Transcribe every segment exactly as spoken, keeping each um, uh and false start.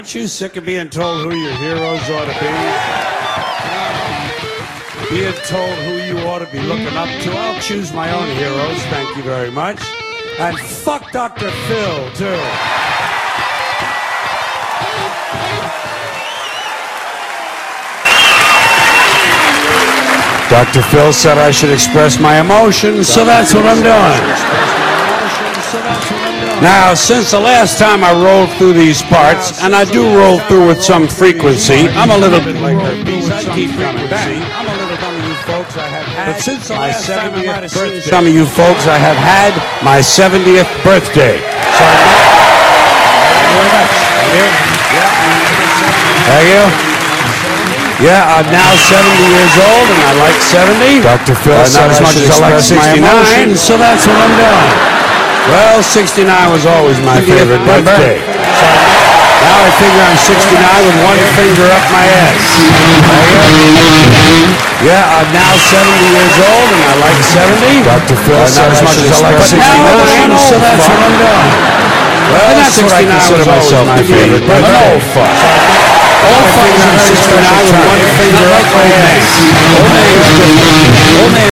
Aren't you sick of being told who your heroes ought to be? Being told who you ought to be looking up to? I'll choose my own heroes, thank you very much. And fuck Doctor Phil, too. Doctor Phil said I should express my emotions, so that's what I'm doing. Now, since the last time I rolled through these parts, and I do roll through with some frequency, I'm a little bit like herpes, I keep coming back. I'm a little some of you folks I have had my seventieth birthday. Some of you folks I have had my seventieth birthday. So Thank you. Yeah, I'm now seventy years old, and I like seventy. Doctor Phil uh, not as much as I like sixty-nine, so that's what I'm doing. Well, sixty-nine was always my favorite birthday. So now I figure I'm sixty-nine with one finger up my ass. Yeah, I'm now seventy years old, and I like seventy. Doctor Phil uh, not as much as I like sixty-nine, so that's what I'm doing. Well, sixty-nine was always my favorite birthday. Oh, fuck. All fuckers are sixty-nine with one finger up my ass. Old man. Old man.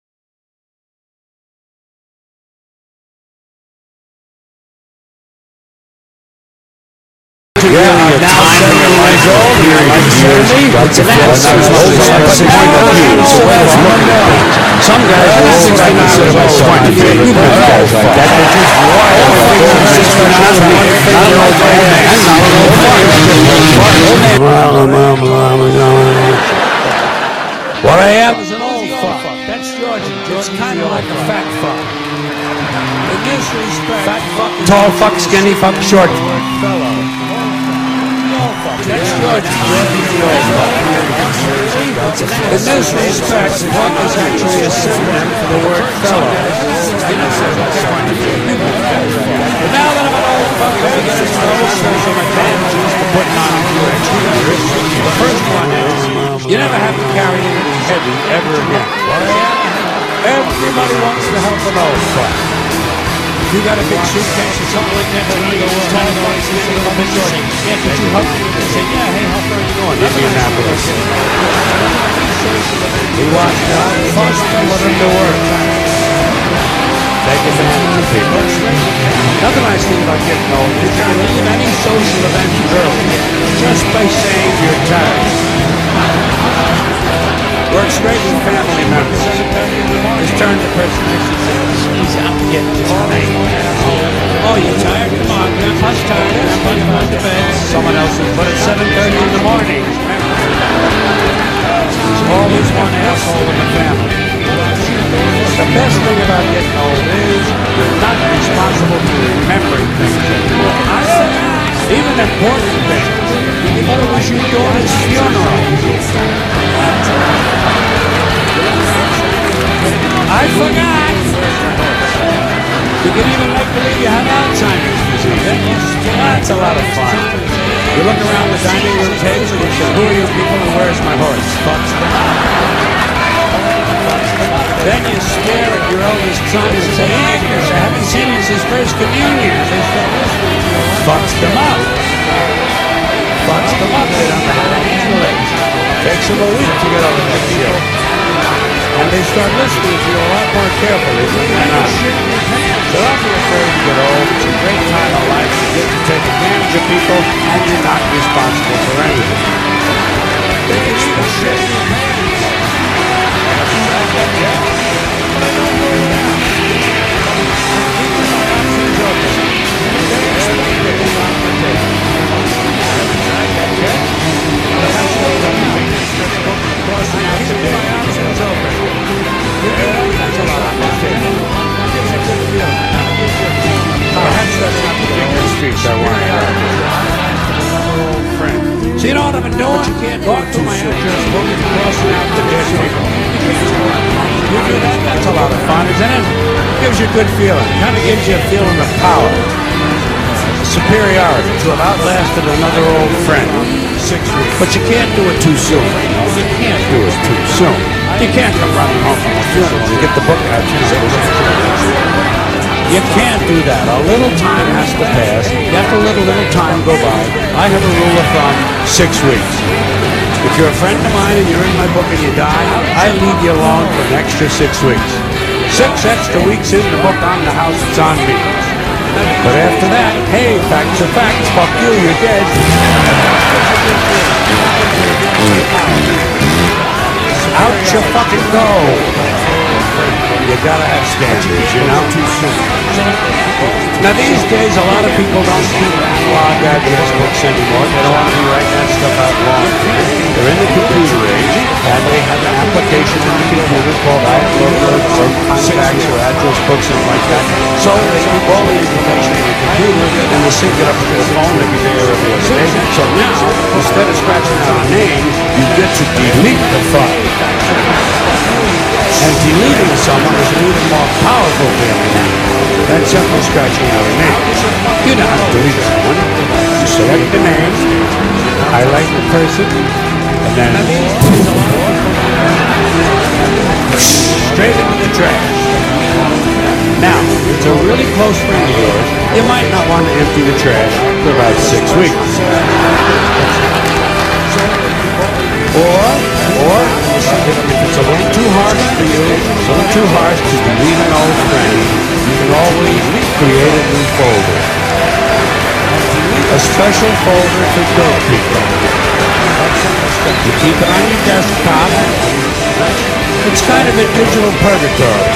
Yeah, I'm now seventy years old, and I like seventy. That's a point of view. So that's one down. Some guys are sixty-nine with my favorite guys like that. They're just wild. sixty-nine with one finger up my ass. What I am is an old fuck. That's Georgia. It's kind of like a fat fuck. In this respect, fat fuck, tall fuck, skinny fuck, short fellow. That's Georgia. In this respect, fuck is actually a synonym for the word fellow. But now that I'm an old fuck, I guess there's some advantages to putting on a few extra years. The first one is, you never have to carry anything heavy ever again. Everybody wants to help an old fuck. If you got a big suitcase or something like that, you go to town and want to see a little bit short. Yeah, could you help me? They say, yeah, hey, how far are you going? Indianapolis. He walked out, fussed, and put him to work. Take advantage of people. Another nice thing about getting old is you can leave any social event early just by saying you're tired. Works great with family members. His turn to person he's out to get this tonight. Oh, you're tired? Come on, Grandpa's tired. Grandpa's going to bed. Someone else is put at seven thirty in the morning. There's always one asshole in the family. The best thing about getting old is you're not responsible for remembering things anymore. Even important things. What was you doing at his funeral? I forgot. You can even make believe you have Alzheimer's disease. That's a lot of fun. You look around the dining room table and you say, who are you people and where's my horse? Fucks them up. Then you stare at your oldest son and say, Agnes, I haven't seen him since first communion. Fucks them up. Fucks them up. They don't know how to handle it. Takes them a week to get over that shit. And they start listening to you a lot more carefully than they're not. So don't be afraid to get old. It's a great time of life. You get to take advantage of people, and you're not responsible for anything. They can even shit in your pants. But I don't know that. So you know what I've been doing? You can't talk to my insurance book and crossing out the dead people. You do that? That's a lot of fun, isn't it? Gives you a good feeling. Kind of gives you a feeling of power. Superiority to have outlasted another old friend. Six weeks. But you can't do it too soon. You can't do it too soon. You can't come running home from a funeral and get the book out. You know. You can't do that. A little time has to pass. You have to let a little time go by. I have a rule of thumb, six weeks. If you're a friend of mine and you're in my book and you die, I leave you alone for an extra six weeks. Six extra weeks in the book on the house, it's on me. But after that, hey, facts are facts. Fuck you, you're dead. Out you fucking go. You gotta have standards, you know? Now these days, a lot of people don't keep analog address books anymore. They don't want to be writing that stuff out long. They're in the computer age, and they have an application in the computer called iLook or contacts or address books, something like that. So they keep all the information in the computer, and they sync it up to their phone every day or every other day. So now, instead of scratching out a name, you get to delete the file. And deleting someone is an even more powerful feeling than simply scratching out a name. You know how to delete someone. You select the name, highlight the person, and then straight into the trash. Now, if it's a really close friend of yours, you might not want to empty the trash for about six weeks. Or, or, if it's a little too harsh for you, a little too harsh to delete an old friend, you can always create a new folder. A special folder for dead people. You keep it on your desktop. It's kind of a digital purgatory.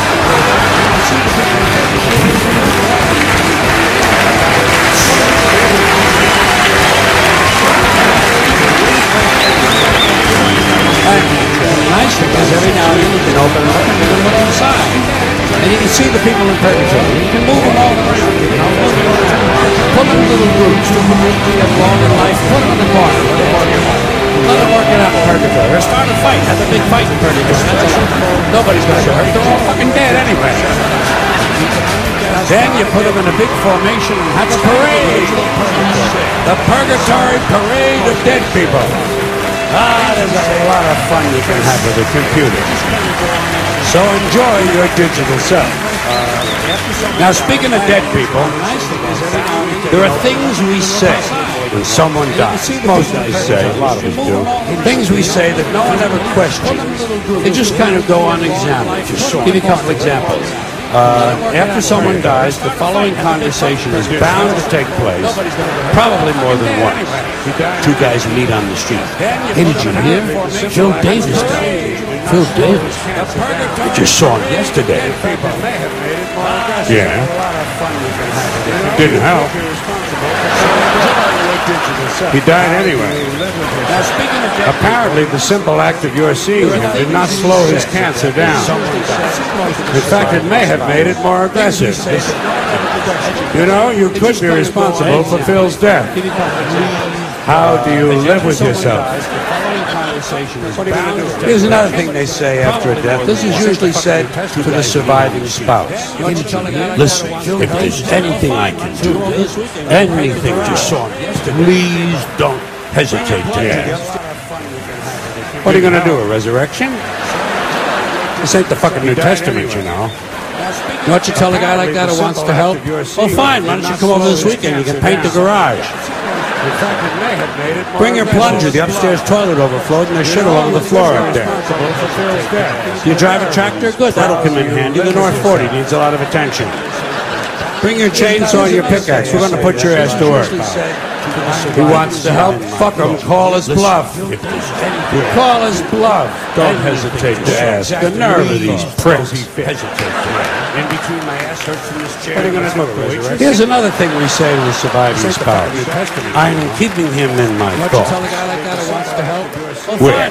The nice thing is every now and then you can open it up and you can look inside. And you can see the people in purgatory. You can move them all around. You know, move them around. Put them in little groups. Two people who have long in life. Put them in the corner. Let them work it out. Let them work it out in purgatory. Or start a fight. Have a big fight in purgatory. Nobody's going to get hurt. They're all fucking dead anyway. Then you put them in a big formation and have a parade. The Purgatory Parade of Dead People. Ah, there's a lot of fun you can have with a computer. So enjoy your digital self. Now, speaking of dead people, there are things we say when someone dies. Most of us say, a lot of us do. Things we say that no one ever questions. They just kind of go unexamined. Give you a couple examples. Uh, after someone dies, the following conversation is bound to take place, probably more than once. Two guys meet on the street. Hey, did you hear? Phil Davis died. Phil Davis. I just saw him yesterday. Yeah. Didn't help. He died anyway. Apparently, the simple act of your seeing him did not slow his cancer down. In fact, it may have made it more aggressive. You know, you could be responsible for Phil's death. How do you live with yourself? Here's another thing they say after a death. This is usually said to the surviving spouse. Listen, if there's anything I can do, anything to sort, please don't hesitate to ask. What are you going to do, a resurrection? This ain't the fucking New Testament, you know. You know what you tell a guy like that who wants to help? Well, fine, why don't you come over this weekend? You can paint the garage. Bring your plunger. The upstairs toilet overflowed and there's shit all over the floor up there. Do you drive a tractor? Good, that'll come in handy. The North forty needs a lot of attention. Bring your chainsaw and your pickaxe. We're going to put your ass to work. Who wants to help? Fuck him. Call his bluff. Call his bluff. Don't hesitate to ask. The nerve of these pricks. In between my ass hurts from this chair. What are you going to do? Here's another thing we say to the surviving spouse. I'm keeping him in my thoughts. Tell a guy like that who wants to help? Where?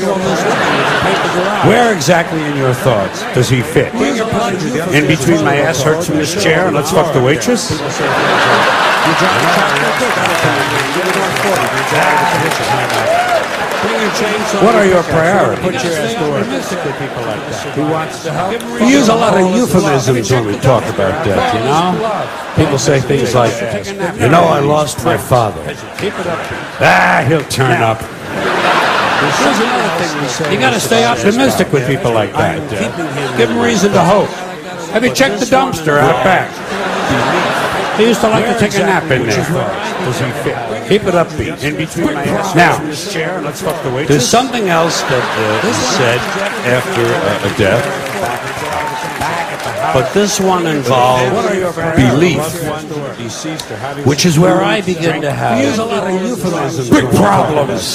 Where exactly in your thoughts does he fit? In between my ass hurts from this chair and let's fuck the waitress? What are your priorities? Put your ass to work. People like that. Who wants to help? We use a lot of euphemisms when we talk about death, you know? People say things like, you know, I lost my father. Ah, he'll turn up. You got to stay optimistic with people like that. Give them reason to hope. Have you checked the dumpster out back? He used to like to take a nap in there. Does he fit? Keep it upbeat. In between my ass Now, in this chair, let's fuck the waitress. there's something else that uh, is said after uh, a death, but this one involves belief, which is where I begin to have big problems.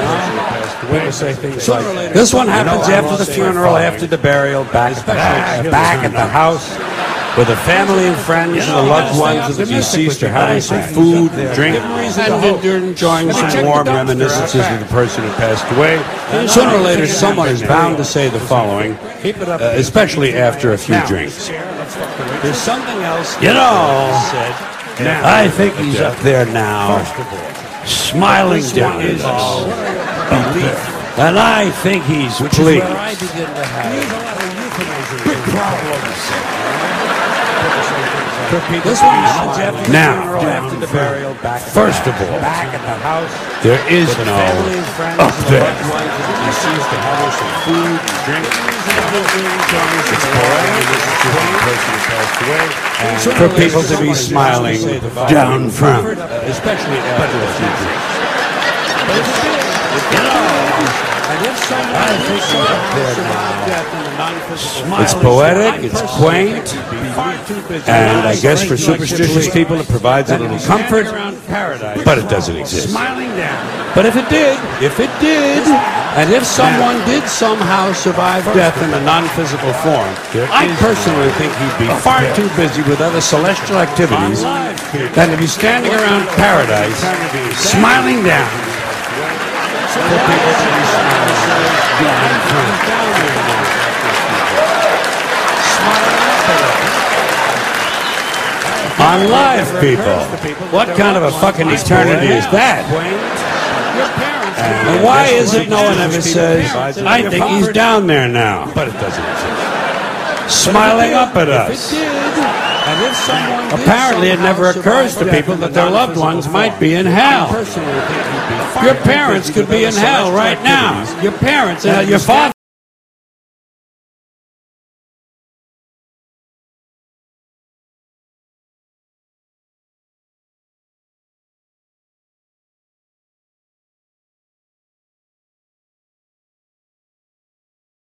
This one happens after the funeral, after the burial, back at the, back at the house, where the family and friends and the loved ones of the deceased are having some food, drink, and they're enjoying some warm reminiscences of the person who passed away. Sooner or later, someone is bound to say the following, uh, especially after a few drinks. There's something else. You know, I think he's up there now, smiling down at us. And I think he's pleased. Big problems. Now, first of all, there is no up there. For people to be smiling down from, especially after a few drinks. It's poetic, it's quaint, and I guess for superstitious people it provides a little comfort, but it doesn't exist. But if it did, if it did, and if someone did somehow survive death in a non-physical form, I personally think he'd be far too busy with other celestial activities than to be standing around paradise, smiling down. On live people. What kind of a fucking eternity is that? And why is it no one ever says, I think he's down there now? But it doesn't exist. Smiling up at us. Apparently it never occurs to people that their loved ones might be in hell. Your parents could be in hell right now. Your parents, uh, your father.